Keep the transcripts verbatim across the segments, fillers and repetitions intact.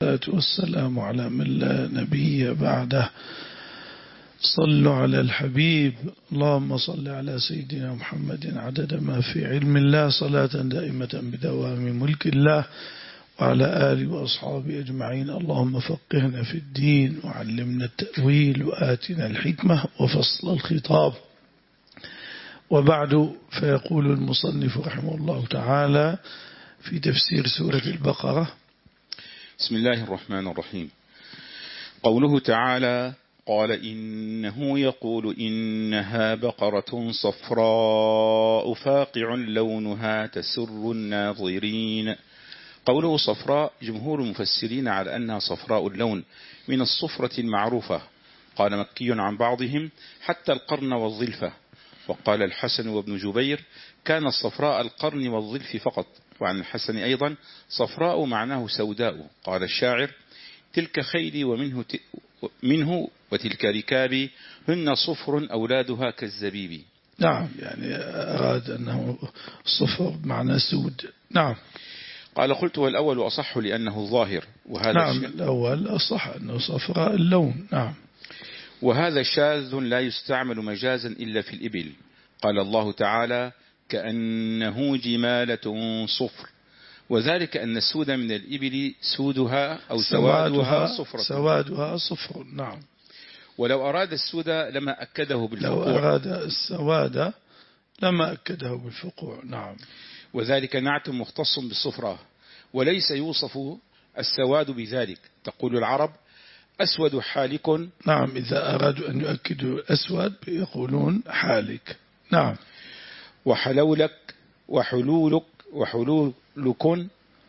والسلام على من لا نبي بعده. صلوا على الحبيب. اللهم صل على سيدنا محمد عدد ما في علم الله صلاة دائمة بدوام ملك الله، وعلى آله وأصحابه أجمعين. اللهم فقهنا في الدين وعلمنا التأويل وآتنا الحكمة وفصل الخطاب. وبعد، فيقول المصنف رحمه الله تعالى في تفسير سورة البقرة: بسم الله الرحمن الرحيم. قوله تعالى: قال إنه يقول إنها بقرة صفراء فاقع لونها تسر الناظرين. قوله صفراء، جمهور المفسرين على أنها صفراء اللون من الصفرة المعروفة. قال مكي عن بعضهم حتى القرن والظلفة. وقال الحسن وابن جبير كان الصفراء القرن والظلف فقط. وعن الحسن أيضا صفراء معناه سوداء. قال الشاعر: تلك خيلي ومنه ت... منه وتلك ركابي هن صفر أولادها كالزبيب. نعم، يعني أراد أنه صفر بمعنى سود. نعم. قال: قلت والأول أصح لأنه الظاهر، وهذا نعم الشيء... الأول أصح أنه صفراء اللون. نعم. وهذا شاذ لا يستعمل مجازا إلا في الإبل. قال الله تعالى: كأنه جمالة صفر، وذلك أن السود من الإبل سودها أو سوادها صفرة. سوادها صفر. نعم. ولو أراد السود لما أكده بالفقوع. لو أراد السواد لما أكده بالفقوع. نعم. وذلك نعت مختص بالصفرة، وليس يوصف السواد بذلك. تقول العرب: أسود حالك. نعم، إذا أرادوا أن يؤكدوا الأسود يقولون حالك. نعم. وحلولك وحلولك وحلولك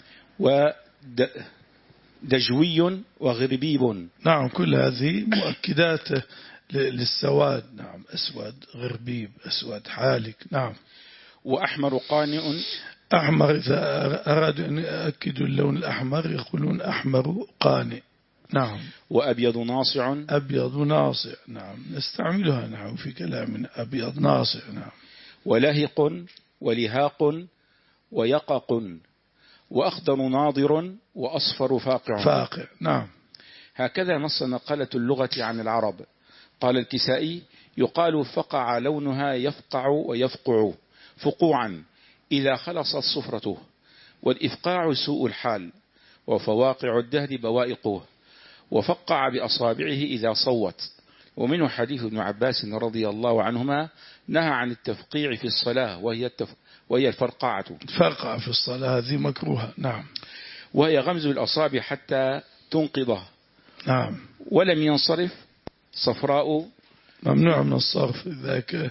ودجوي وغربيب. نعم، كل هذه مؤكدات للسواد. نعم، أسود غربيب، أسود حالك. نعم. وأحمر قانئ. أحمر، إذا أرادوا أن يؤكدوا اللون الأحمر يقولون أحمر قانئ. نعم. وأبيض ناصع. أبيض ناصع. نعم، نستعملها نحن في كلامنا، أبيض ناصع. نعم. ولهق ولهاق ويقق وأخضر ناضر وأصفر فاقع. فاقع. نعم. هكذا نص نقلة اللغة عن العرب. قال الكسائي: يقال فقع لونها يفقع ويفقع فقوعا إذا خلصت صفرته، والإفقاع سوء الحال، وفواقع الدهر بوائقه، وفقع بأصابعه إذا صوت. ومنه حديث ابن عباس رضي الله عنهما نهى عن التفقيع في الصلاة، وهي, التف... وهي الفرقعة. فرقع في الصلاة هذه مكروهة. نعم. وهي غمز الأصابع حتى تنقضه. نعم. ولم ينصرف صفراء. ممنوع من الصرف، ذاك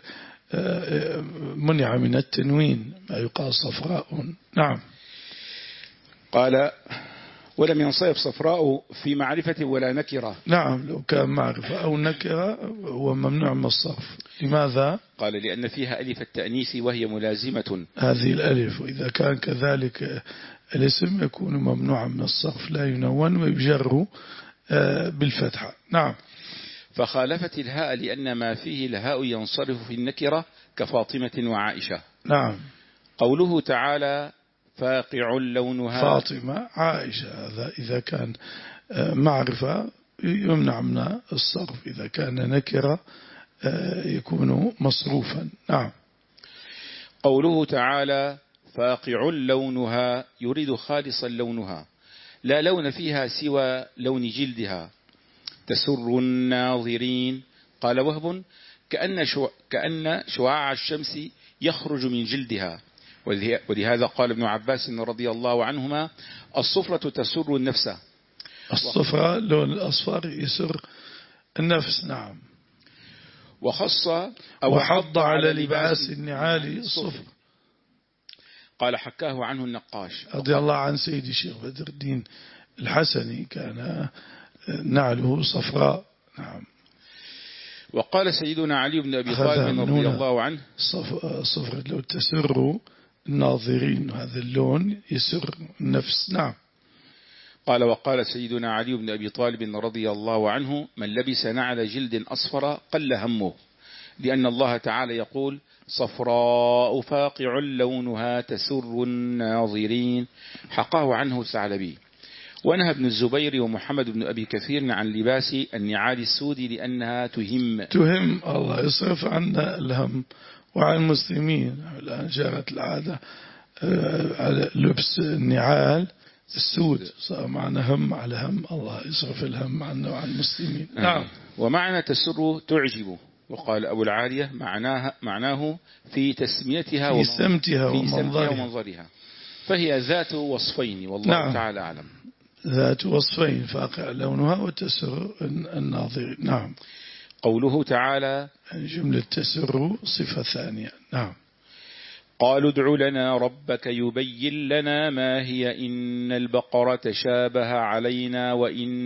منع من التنوين، ما يقال صفراء. نعم. قال: ولم ينصرف صفراء في معرفة ولا نكرة. نعم، لو كان معرفة أو نكرة هو ممنوع من الصرف. لماذا؟ قال: لأن فيها ألف التأنيث وهي ملازمة. هذه الألف، وإذا كان كذلك الاسم يكون ممنوعا من الصرف، لا ينون ويجر بالفتحة. نعم. فخالفت الهاء لأن ما فيه الهاء ينصرف في النكرة كفاطمة وعائشة. نعم. قوله تعالى: فاقع لونها. فاطمة عائشة، هذا إذا كان معرفة يمنع من الصرف، إذا كان نكرة يكون مصروفا. نعم. قوله تعالى: فاقع لونها يريد خالصا لونها، لا لون فيها سوى لون جلدها. تسر الناظرين. قال وهب: كأن, شو كأن شعاع الشمس يخرج من جلدها. ولهذا قال ابن عباس رضي الله عنهما: الصفرة تسر النفس. الصفرة لون الأصفر يسر النفس. نعم. وخص أو وحض على لباس النعال الصفر. قال: حكاه عنه النقاش رضي الله عن سيد الشيخ بدر الدين الحسني، كان نعله صفراء. نعم. وقال سيدنا علي بن أبي طالب رضي الله عنه: الصفرة لو تسر الناظرين، هذا اللون يسر النفس. نعم. قال: وقال سيدنا علي بن أبي طالب رضي الله عنه: من لبس نعل جلد أصفر قل همه، لأن الله تعالى يقول: صفراء فاقع لونها تسر الناظرين. حقاه عنه ثعلبي. ونهى ابن الزبير ومحمد بن أبي كثير عن لباس النعال السود لأنها تهم تهم الله يصرف عنا الهم وعن المسلمين. الآن جرت العادة على لبس النعال السود، صار معنا هم على هم، الله يصرف الهم عنا وعن المسلمين. نعم. ومعنى تسر تعجب، وقال أبو العالية معناها معناه في تسميتها في سمتها في ومنظرها. ومنظرها، فهي ذات وصفين والله نعم. تعالى أعلم. ذات وصفين، فاقع لونها وتسر الناظرين. نعم. قوله تعالى جملة تسر صفة ثانية. نعم. قالوا ادع لنا ربك يبين لنا ما هي إن البقرة تشابه علينا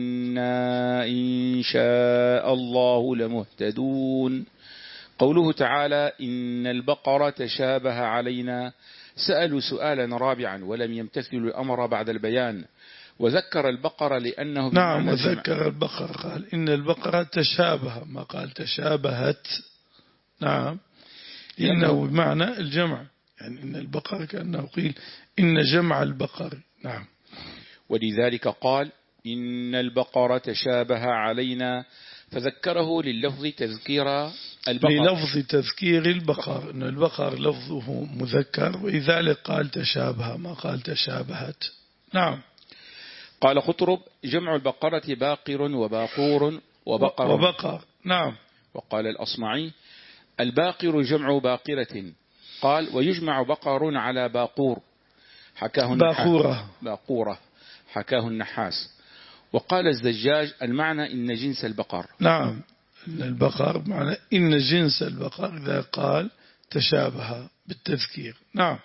وإنا إن شاء الله لمهتدون. قوله تعالى إن البقرة تشابه علينا، سألوا سؤالا رابعا ولم يمتثلوا الأمر بعد البيان، وذكر البقرة لأنه نعم وذكر البقرة، قال إن البقرة تشابه، ما قال تشابهت. نعم. إنه بمعنى الجمع، يعني إن البقر كأنه قيل إن جمع البقر. نعم. ولذلك قال إن البقرة تشابه علينا، فذكره لللفظ تذكير البقر، للفظ تذكير البقر، إن البقر لفظه مذكر، ولذلك قال تشابه ما قال تشابهت. نعم. قال قطرب جمع البقرة باقر وباقور وبقر وبقر. نعم. وقال الأصمعي الباقر جمع باقرة، قال ويجمع بقر على باقور، حكاه باقورة باقورة حكاه النحاس. وقال الزجاج المعنى إن جنس البقر. نعم. إن البقر معنى إن جنس البقر إذا قال تشابه بالتذكير. نعم.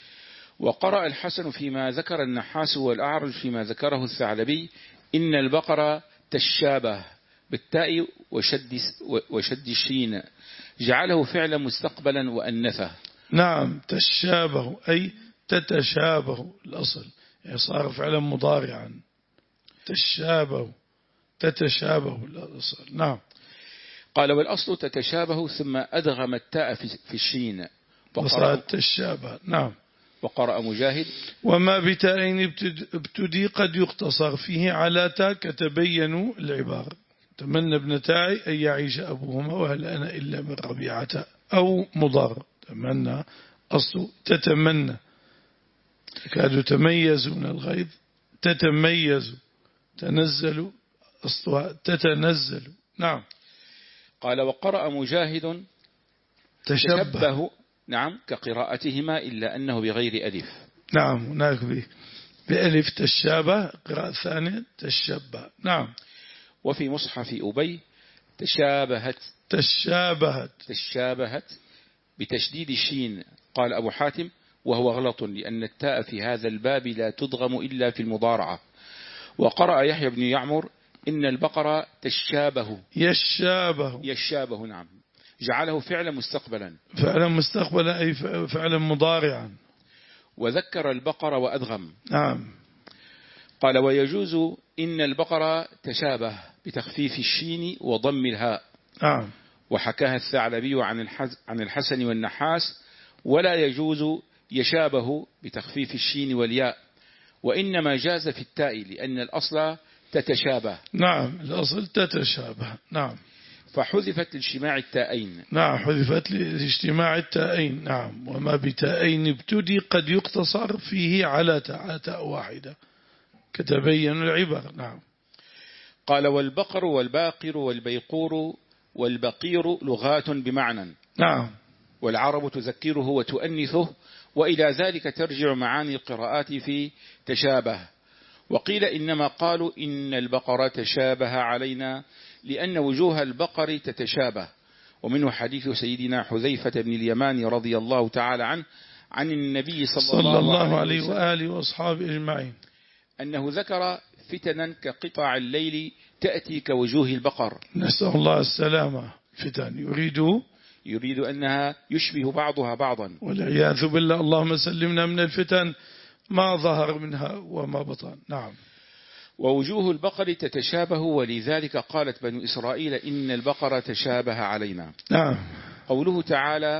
وقرأ الحسن فيما ذكر النحاس والأعرج فيما ذكره الثعلبي إن البقرة تشابه بالتاء وشد, وشد الشين، جعله فعلا مستقبلا وأنثه. نعم. تشابه أي تتشابه الأصل، يعني صار فعلا مضارعا. تشابه تتشابه الأصل. نعم. قال والأصل تتشابه ثم أدغم التاء في الشين وصارت تشابه. نعم. وقرأ مجاهد وما بتاءين ابتدي قد يقتصر فيه على تاء كتبين العبارة. تمنى ابنتاي أن يعيش أبوهما وهل أنا إلا من ربيعة أو مضار. تمنى أصل تتمنى، كادوا تميز من الغيظ، تتميز، تنزل أصلها تتنزل. نعم. قال وقرأ مجاهد تشبه, تشبه نعم كقراءتهما إلا أنه بغير ألف. نعم. هناك بألف تشابه، قراءة ثانية تشبه. نعم. وفي مصحف أبي تشابهت تشابهت تشابهت بتشديد الشين. قال أبو حاتم وهو غلط لأن التاء في هذا الباب لا تضغم إلا في المضارعة. وقرأ يحيى بن يعمر إن البقرة تشابه يشابه يشابه نعم، جعله فعلا مستقبلا فعلا مستقبلا أي فعلا مضارعا. وذكر البقر وأدغم. نعم. قال ويجوز إن البقرة تشابه بتخفيف الشين وضم الهاء. نعم. وحكاها الثعلبي عن عن الحسن والنحاس، ولا يجوز يشابه بتخفيف الشين والياء، وإنما جاز في التاء لأن الأصل تتشابه. نعم. الأصل تتشابه. نعم. فحذفت لاجتماع التاءين. نعم. حذفت لاجتماع التاءين. نعم. وما بتاءين ابتدي قد يقتصر فيه على تاء واحدة كتبين العبر. نعم. قال والبقر والباقر والبيقور والبقير لغات بمعنى. نعم. والعرب تذكره وتؤنثه، وإلى ذلك ترجع معاني القراءات في تشابه. وقيل إنما قالوا إن البقرة تشابه علينا لأن وجوه البقر تتشابه. ومنه حديث سيدنا حذيفة بن اليمان رضي الله تعالى عنه عن النبي صلى, صلى الله, الله عليه وآله وأصحابه أجمعين أنه ذكر فتنا كقطع الليل تأتي كوجوه البقر. نسأل الله السلامة. فتن يريد يريد أنها يشبه بعضها بعضا والعياذ بالله. اللهم سلمنا من الفتن ما ظهر منها وما بطن. نعم. ووجوه البقر تتشابه، ولذلك قالت بنو إسرائيل إن البقرة تشابه علينا. نعم. قوله تعالى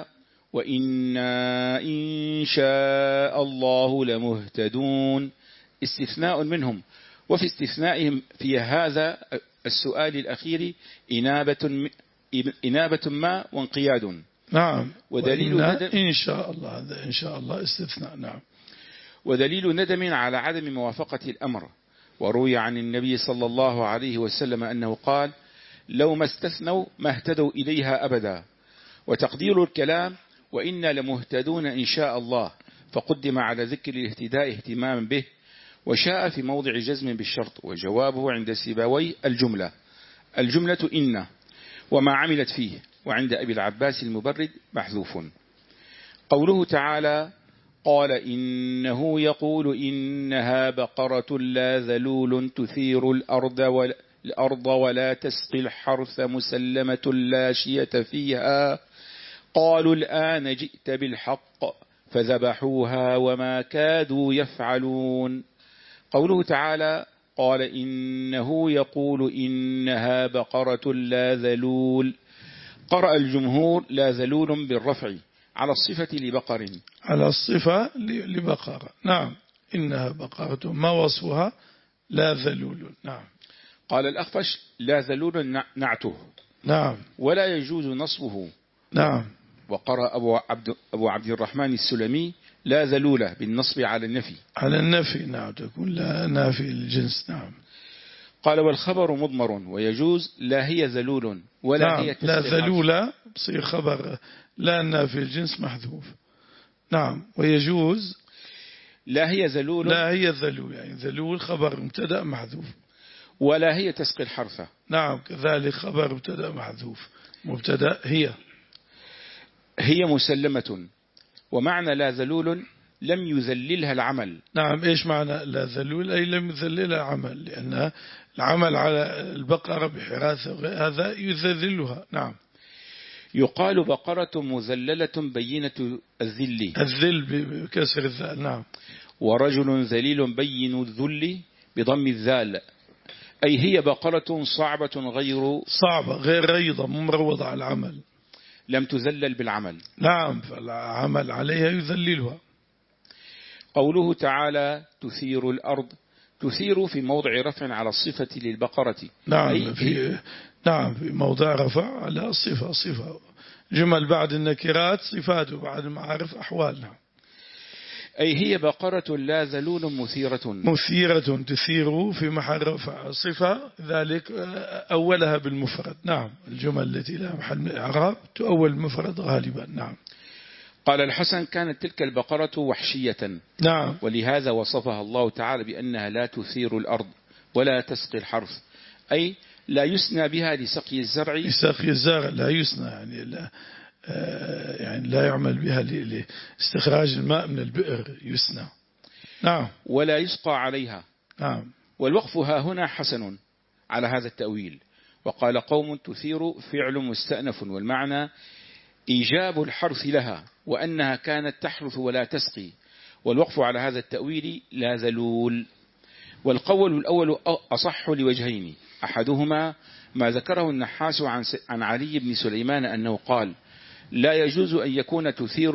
وإنا إن شاء الله لمهتدون استثناء منهم، وفي استثنائهم في هذا السؤال الأخير إنابة إنابة ما وانقياد. نعم. ودليل ندم إن شاء الله، هذا إن شاء الله استثناء. نعم. ودليل ندم على عدم موافقة الأمر. وروي عن النبي صلى الله عليه وسلم أنه قال: لو ما استثنوا ما اهتدوا إليها أبدا. وتقدير الكلام: وإنا لمهتدون إن شاء الله، فقدم على ذكر الاهتداء اهتماما به، وشاء في موضع جزم بالشرط. وجوابه عند سيبويه الجملة الجملة إن وما عملت فيه، وعند أبي العباس المبرد محذوف. قوله تعالى: قال إنه يقول إنها بقرة لا ذلول تثير الأرض ولا, الأرض ولا تسقي الحرث مسلمة لا شية فيها، قالوا الآن جئت بالحق، فذبحوها وما كادوا يفعلون. قوله تعالى: قال إنه يقول إنها بقرة لا ذلول، قرأ الجمهور لا ذلول بالرفع على الصفة لبقر، على الصفة لبقرة. نعم. إنها بقرة ما وصفها؟ لا ذلول. نعم. قال الأخفش لا ذلول نعته. نعم. ولا يجوز نصبه. نعم. وقرأ أبو عبد, أبو عبد الرحمن السلمي لا ذلولة بالنصب على النفي. على النفي. نعم. تكون لا نافي الجنس. نعم. قال والخبر مضمر، ويجوز لا هي ذلول ولا نعم. هي تسقي لا الحرث. ذلولة بصير خبر لا نافي الجنس محذوف. نعم. ويجوز لا هي ذلول لا هي ذلول، يعني ذلول خبر مبتدأ محذوف. ولا هي تسقي الحرث. نعم. كذلك خبر مبتدأ محذوف. مبتدأ هي هي مسلمة. ومعنى لا ذلول لم يذللها العمل. نعم. إيش معنى لا ذلول؟ أي لم يذللها العمل، لأن العمل على البقرة بحراثة هذا يذللها. نعم. يقال بقرة مذللة بينة الذل، الذل بكسر الذال. نعم. ورجل ذليل بين الذل بضم الذال، أي هي بقرة صعبة غير صعبة غير ريضة ممروضة على العمل، لم تذلل بالعمل. نعم. فالعمل عليها يذللها. قوله تعالى تثير الأرض، تثير في موضع رفع على الصفة للبقرة. نعم. في نعم في موضع رفع على الصفة. صفة جمل بعد النكرات صفات وبعد المعارف أحوال. نعم. أي هي بقرة لا ذلول مثيرة. مثيرة تثير في محل رفع صفة، ذلك أولها بالمفرد. نعم. الجمل التي لها محل من الإعراب تؤول المفرد غالبا. نعم. قال الحسن كانت تلك البقرة وحشية. نعم. ولهذا وصفها الله تعالى بأنها لا تثير الأرض ولا تسقي الحرث، أي لا يسنى بها لسقي الزرع. لسقي الزرع لا يسنى، يعني لا يعني لا يعمل بها لاستخراج الماء من البئر يسنى. نعم. ولا يسقى عليها. نعم. والوقف ها هنا حسن على هذا التأويل. وقال قوم تثير فعل مستأنف، والمعنى إيجاب الحرث لها، وأنها كانت تحرث ولا تسقي. والوقف على هذا التأويل لا ذلول. والقول الأول أصح لوجهين، أحدهما ما ذكره النحاس عن علي بن سليمان أنه قال لا يجوز أن يكون تثير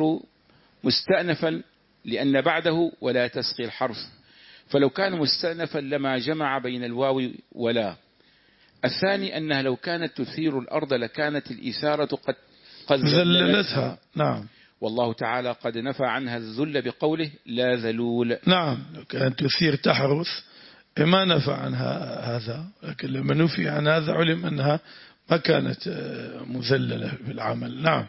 مستأنفا لأن بعده ولا تسقي الحرث، فلو كان مستأنفا لما جمع بين الواو ولا. الثاني أنها لو كانت تثير الأرض لكانت الإثارة قد قد ذللتها. نعم. والله تعالى قد نفى عنها الذل بقوله لا ذلول. نعم. لو كانت تثير تحرث ما نفى عنها هذا، لكن لما نفي عن هذا علم أنها ما كانت مذللة بالعمل. نعم.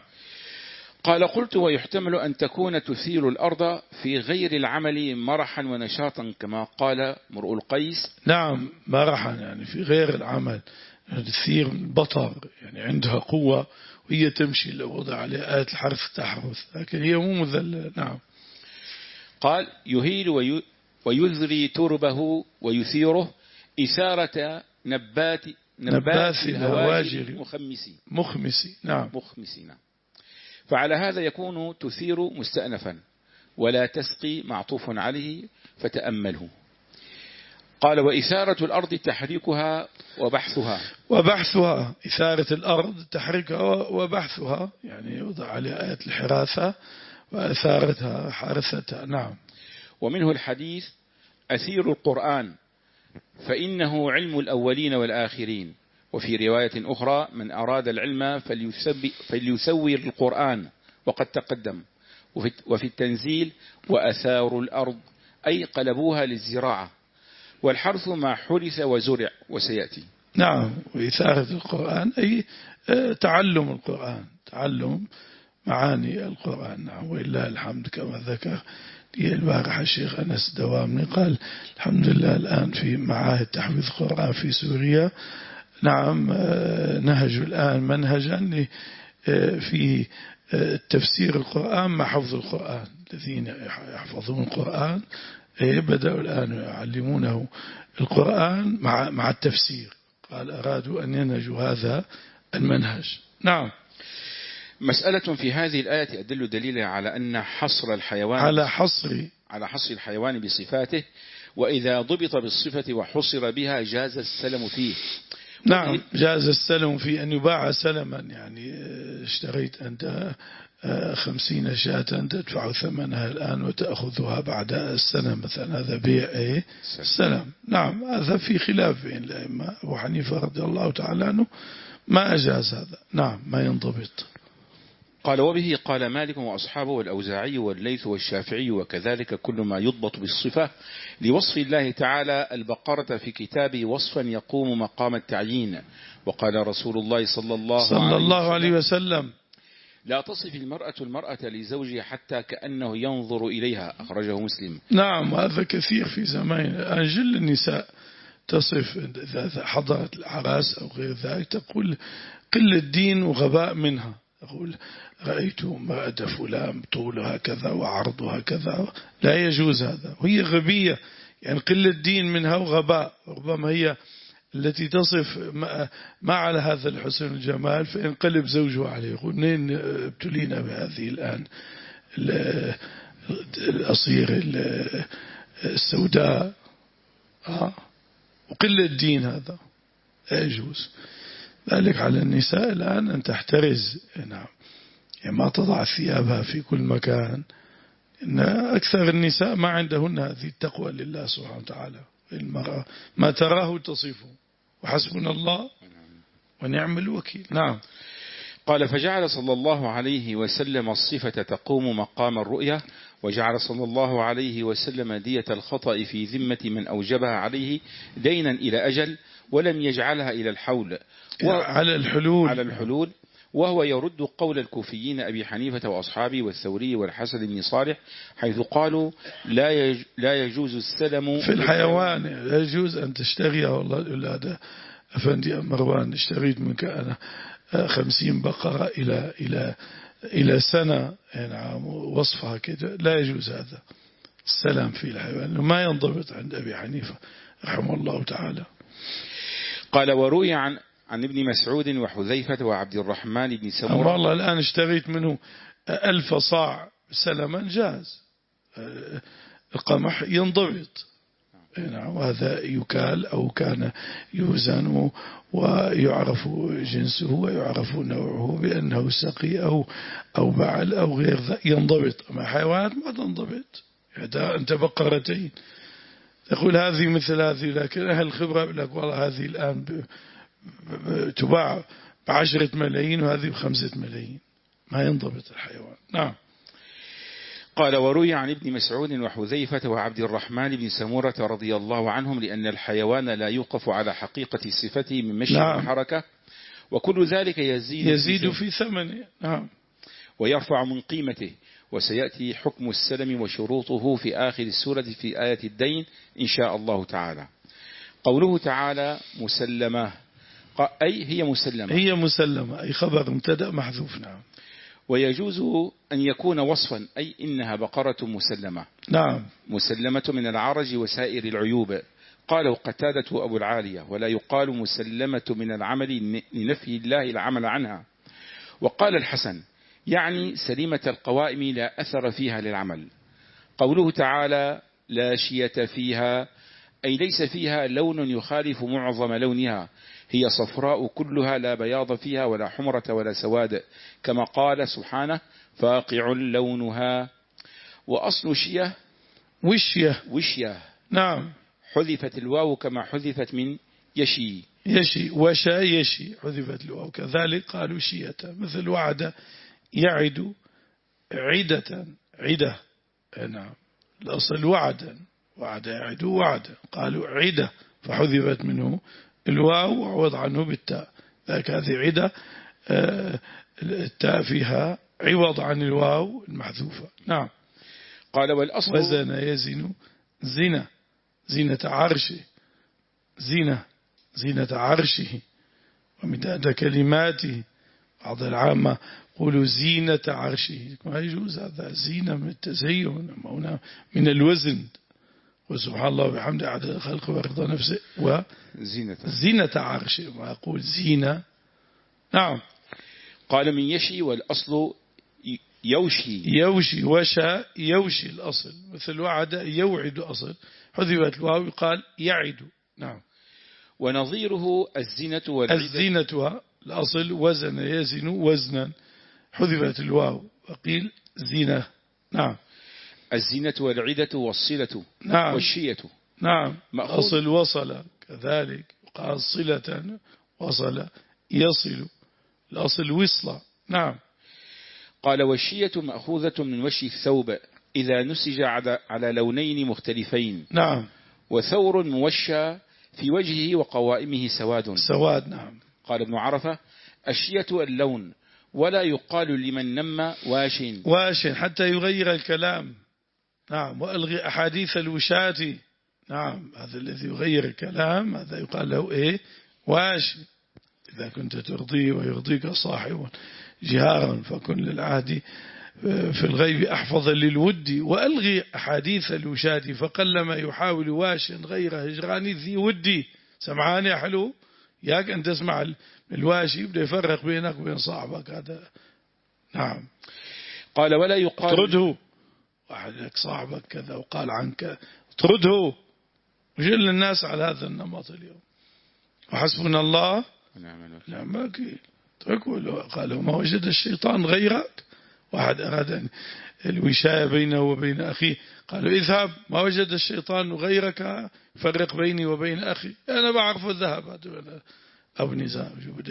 قال قلت ويحتمل أن تكون تثير الأرض في غير العمل مرحا ونشاطا كما قال مرء القيس. نعم. مرحا يعني في غير العمل، تثير بطر يعني عندها قوة وهي تمشي لو وضع عليها آية الحرث تحرث، لكن هي مو مذللة. نعم. قال يهيل وي ويذري تربه ويثيره إثارة نبات نبات الهواجر مخمسي مخمسي. نعم. مخمسي. نعم. فعلى هذا يكون تثير مستأنفا، ولا تسقي معطوف عليه فتأمله. قال وإثارة الأرض تحريكها وبحثها. وبحثها إثارة الأرض تحريكها وبحثها، يعني يوضع عليها آية الحراثة وإثارتها حارثتها. نعم. ومنه الحديث أثير القرآن فإنه علم الأولين والآخرين. وفي رواية أخرى: من أراد العلم فليسوي القرآن، وقد تقدم. وفي التنزيل: وأثار الأرض، أي قلبوها للزراعة، والحرث ما حرث وزرع، وسيأتي. نعم، وإثارة القرآن أي تعلم القرآن، تعلم معاني القرآن. نعم، ولله الحمد. كما ذكر لي البارحة الشيخ أنس دوامني قال الحمد لله الآن في معاهد تحفيظ القرآن في سوريا، نعم، نهجوا الآن منهجا في تفسير القرآن مع حفظ القرآن. الذين يحفظون القرآن بدأوا الآن يعلمونه القرآن مع مع التفسير. قال أرادوا أن ينهجوا هذا المنهج. نعم. مسألة في هذه الآية أدل دليلا على أن حصر الحيوان على حصر على حصر الحيوان بصفاته، وإذا ضبط بالصفة وحصر بها جاز السلم فيه. نعم، جاز السلم في أن يباع سلما، يعني اشتريت أنت خمسين شاة تدفع ثمنها الآن وتأخذها بعد السنة مثلا، هذا بيع ايه السلم. نعم، هذا في خلاف بين الأئمة. أبو حنيفة رضي الله تعالى عنه ما أجاز هذا. نعم، ما ينضبط. قال: وبه قال مالك وأصحابه والأوزاعي والليث والشافعي، وكذلك كل ما يضبط بالصفة لوصف الله تعالى. البقرة في كتابه وصفا يقوم مقام التعيين. وقال رسول الله صلى الله, صلى الله عليه وسلم: لا تصف المرأة المرأة لزوجها حتى كأنه ينظر إليها. أخرجه مسلم. نعم، هذا كثير في زماننا. أجل النساء تصف إذا حضرت العراس أو غير ذلك تقول قلة دين وغباء منها. أقول رأيت امرأة فلان طولها كذا وعرضها كذا. لا يجوز هذا، وهي غبية، يعني قلة دين منها وغباء. ربما هي التي تصف ما على هذا الحسن الجمال، فينقلب زوجها عليه يقول منين ابتلينا بهذه الآن الأصير السوداء وقلة دين. هذا لا يجوز. ذلك على النساء الآن أن تحترز. نعم، يعني ما تضع ثيابها في كل مكان. إن أكثر النساء ما عندهن هذه التقوى لله سبحانه وتعالى. المرأة ما تراه تصفه، وحسبنا الله ونعم الوكيل. نعم. قال: فجعل صلى الله عليه وسلم الصفة تقوم مقام الرؤية، وجعل صلى الله عليه وسلم دية الخطأ في ذمة من أوجبها عليه دينا إلى أجل، ولم يجعلها إلى الحول و... على الحلول على الحلول وهو يرد قول الكوفيين أبي حنيفة وأصحابه والثوري والحسن بن صالح، حيث قالوا لا يج... لا يجوز السلم في الحيوان. لا يجوز أن تشتريها. والله يقول هذا أفندي مروان اشتريت منك أنا خمسين بقرة إلى إلى إلى سنة، نعم، وصفها كده. لا يجوز هذا السلام في الحيوان، ما ينضبط عند أبي حنيفة رحمه الله تعالى. قال: وروي عن عن ابن مسعود وحذيفة وعبد الرحمن بن سمرة. والله الآن اشتريت منه ألف صاع سلما جاز، القمح ينضبط. نعم، وهذا يكال أو كان يوزن ويعرف جنسه ويعرف نوعه بأنه سقي أو أو بعل أو غير ذا، ينضبط. أما حيوانات ما تنضبط. أنت بقرتين تقول هذه مثل هذه، لكن أهل الخبرة يقول لك والله هذه الآن تباع بعشرة ملايين وهذه بخمسة ملايين. ما ينضبط الحيوان. نعم. قال: وروي عن ابن مسعود وحذيفة وعبد الرحمن بن سمرة رضي الله عنهم لأن الحيوان لا يوقف على حقيقة صفته من مشي نعم. وحركة، وكل ذلك يزيد, يزيد في ثمنه. نعم. ويرفع من قيمته. وسيأتي حكم السلم وشروطه في آخر السورة في آية الدين إن شاء الله تعالى. قوله تعالى مسلمة، أي هي مسلمة هي مسلمة أي خبر مبتدأ محذوف. نعم. ويجوز أن يكون وصفا، أي إنها بقرة مسلمة. نعم. مسلمة من العرج وسائر العيوب. قاله قتادة أبو العالية: ولا يقال مسلمة من العمل لنفي الله العمل عنها. وقال الحسن: يعني سليمة القوائم لا أثر فيها للعمل. قوله تعالى لا شية فيها، أي ليس فيها لون يخالف معظم لونها، هي صفراء كلها لا بياض فيها ولا حمرة ولا سواد، كما قال سبحانه فاقع لونها. وأصل شية وشية وشية نعم حذفت الواو كما حذفت من يشي. يشي وشا يشي حذفت الواو، كذلك قالوا شية، مثل وعد يعد عدة عدة. نعم الأصل وعدا، وعد يعد وعدا، قالوا عدة فحذفت منه الواو وعوض عنه بالتاء، ذاك هذه عدة التاء فيها عوض عن الواو المحذوفة. نعم. قال والأصل وزن يزن زنا زينة عرشه، زينة زينة عرشه ومداد كلماته. بعض العامة قولوا زينة عرشه، ما يجوز هذا، زينة من التزين من الوزن، وسبحان الله وبحمده عدد الخلق ورضا نفسه وزينة زينة عرشه، ما أقول زينة. نعم. قال من يشي والأصل يوشي يوشي وشا يوشي الأصل، مثل وعد يوعد أصل، حذفت الواو قال يعد. نعم. ونظيره الزينة والعدة. الزينة الأصل وزن يزن وزنا، حذفت الواو وقيل زينة. نعم. الزينة والعدة والصلة. نعم. والشية. نعم. أصل وصل كذلك، وقال صلة وصل يصل، الأصل وصلة. نعم. قال والشية مأخوذة من وشي الثوب إذا نسج على لونين مختلفين. نعم. وثور موشى في وجهه وقوائمه سواد. سواد. نعم. قال ابن عرفة الشية اللون، ولا يقال لمن نم واش واش حتى يغير الكلام. نعم. وألغي أحاديث الوشاة. نعم. هذا الذي يغير الكلام هذا يقال له إيه؟ واش. إذا كنت ترضيه ويرضيك صاحب جهارا فكن للعهد في الغيب أحفظ للود. وألغي أحاديث الوشاة فقلما يحاول واش غير هجران ذي ودي. سمعان يا حلو، ياك أن تسمع الواشي يبدأ يفرق بينك وبين صاحبك هذا. نعم. قال ولا يقال طرده، واحد لك صاحبك كذا وقال عنك طرده، وجل الناس على هذا النمط اليوم. وحسبنا الله نعم الوكيل. تركوا قالوا ما وجد الشيطان غيرك، واحد أراد الوشاية بينه وبين أخيه، قالوا اذهب ما وجد الشيطان غيرك فرق بيني وبين أخي، أنا بعرف الذهب أو نزام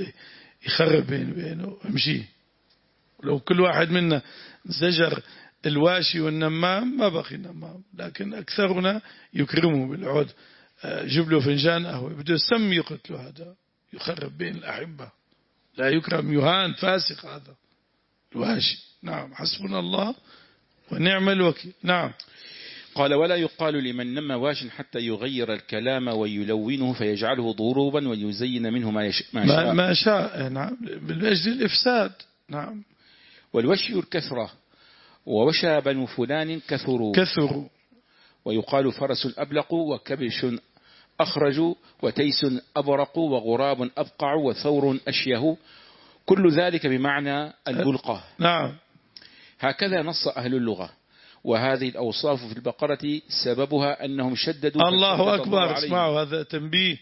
يخرب بين بينه وامشي. لو كل واحد منا زجر الواشي والنمام ما بقي نمام، لكن أكثرنا يكرمه بالعود، جيب له فنجان قهوة بده سم يقتله، هذا يخرب بين الأحبة، لا يكرم يهان فاسق هذا الواشي. نعم. حسبنا الله ونعم الوكيل. نعم. قال ولا يقال لمن نم واش حتى يغير الكلام ويلونه فيجعله ضروبا ويزين منه ما, يش... ما شاء ما شاء. نعم. بالأجل الإفساد. نعم. والوشي الكثرة، ووشى بنو فلان كثروا كثروا. ويقال فرس أبلق وكبش أخرج وتيس أبرق وغراب أبقع وثور أشيه، كل ذلك بمعنى البلقة. نعم. هكذا نص أهل اللغة. وهذه الأوصاف في البقرة سببها أنهم شددوا. الله أكبر. اسمعوا هذا تنبيه.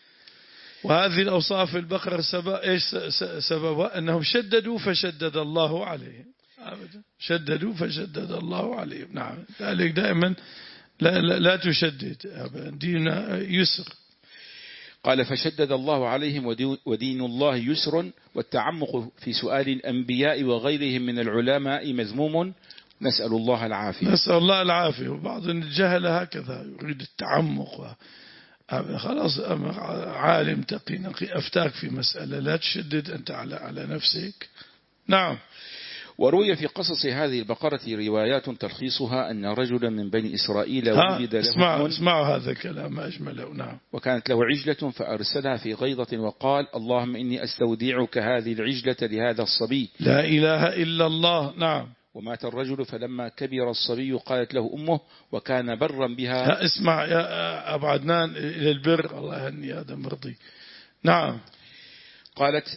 وهذه الأوصاف في البقرة سبب إيش سببها؟ أنهم شددوا فشدد الله عليهم. أبدا. شددوا فشدد الله عليهم. نعم. ذلك دائما لا, لا, لا تشدد، دين يسر. قال فشدد الله عليهم ودين الله يسر، والتعمق في سؤال الأنبياء وغيرهم من العلماء مذموم، نسأل الله العافية. نسأل الله العافية. وبعض الجهل هكذا يريد التعمق، خلاص عالم تقي نقي أفتاك في مسألة، لا تشدد أنت على على نفسك. نعم. وروي في قصص هذه البقرة روايات تلخيصها أن رجلا من بني إسرائيل ولد له. اسمعوا اسمعوا هذا الكلام أجمله. نعم. وكانت له عجلة فأرسلها في غيضة وقال اللهم إني أستودعك هذه العجلة لهذا الصبي. لا إله إلا الله. نعم. ومات الرجل فلما كبر الصبي قالت له أمه وكان برا بها. اسمع يا أبو عدنان إلى البر، الله يهني هذا مرضي. نعم. قالت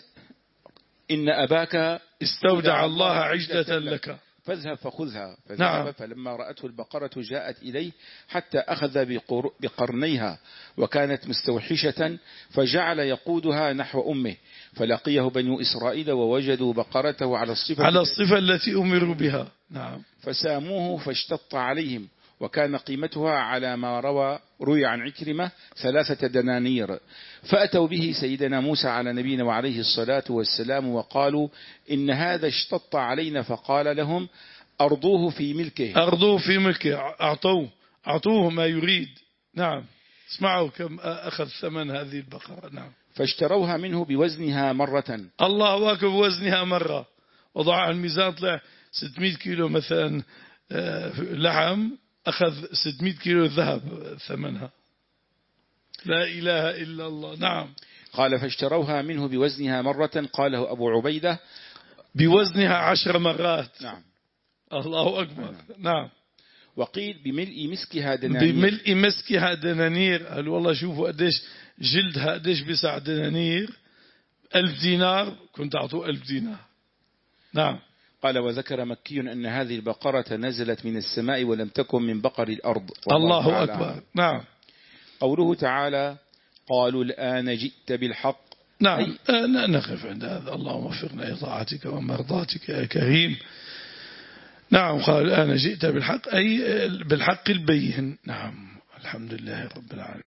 إن أباك استودع الله عجلة لك فاذهب فخذها. فذهب. نعم. فلما رأته البقرة جاءت إليه حتى أخذ بقرنيها وكانت مستوحشة، فجعل يقودها نحو أمه، فلقيه بنو إسرائيل ووجدوا بقرته على الصفة على الصفة التي أمروا بها. نعم. فساموه فاشتط عليهم وكان قيمتها على ما روى روي عن عكرمة ثلاثة دنانير. فأتوا به سيدنا موسى على نبينا وعليه الصلاة والسلام وقالوا إن هذا اشتط علينا، فقال لهم أرضوه في ملكه أرضوه في ملكه، أعطوه أعطوه ما يريد. نعم. اسمعوا كم أخذ ثمن هذه البقرة. نعم. فاشتروها منه بوزنها مرة. الله أكبر، بوزنها مرة. وضع على الميزان طلع ستمائة كيلو مثلا لحم، أخذ ستمائة كيلو ذهب ثمنها. لا إله إلا الله. نعم. قال فاشتروها منه بوزنها مرة. قاله أبو عبيدة بوزنها عشر مرات. نعم. الله أكبر. نعم. وقيل بملء مسكها دنانير. بملء مسكها دنانير. قال والله شوفوا قديش جلدها قديش بسع دنانير. ألف دينار كنت أعطوه ألف دينار. نعم. قال وذكر مكي أن هذه البقرة نزلت من السماء ولم تكن من بقر الأرض. الله أكبر. نعم. قوله تعالى قالوا الآن جئت بالحق. نعم. نقف عند هذا. اللهم وفقنا لطاعتك ومرضاتك يا كريم. نعم. قال الآن جئت بالحق أي بالحق البين. نعم. الحمد لله رب العالمين.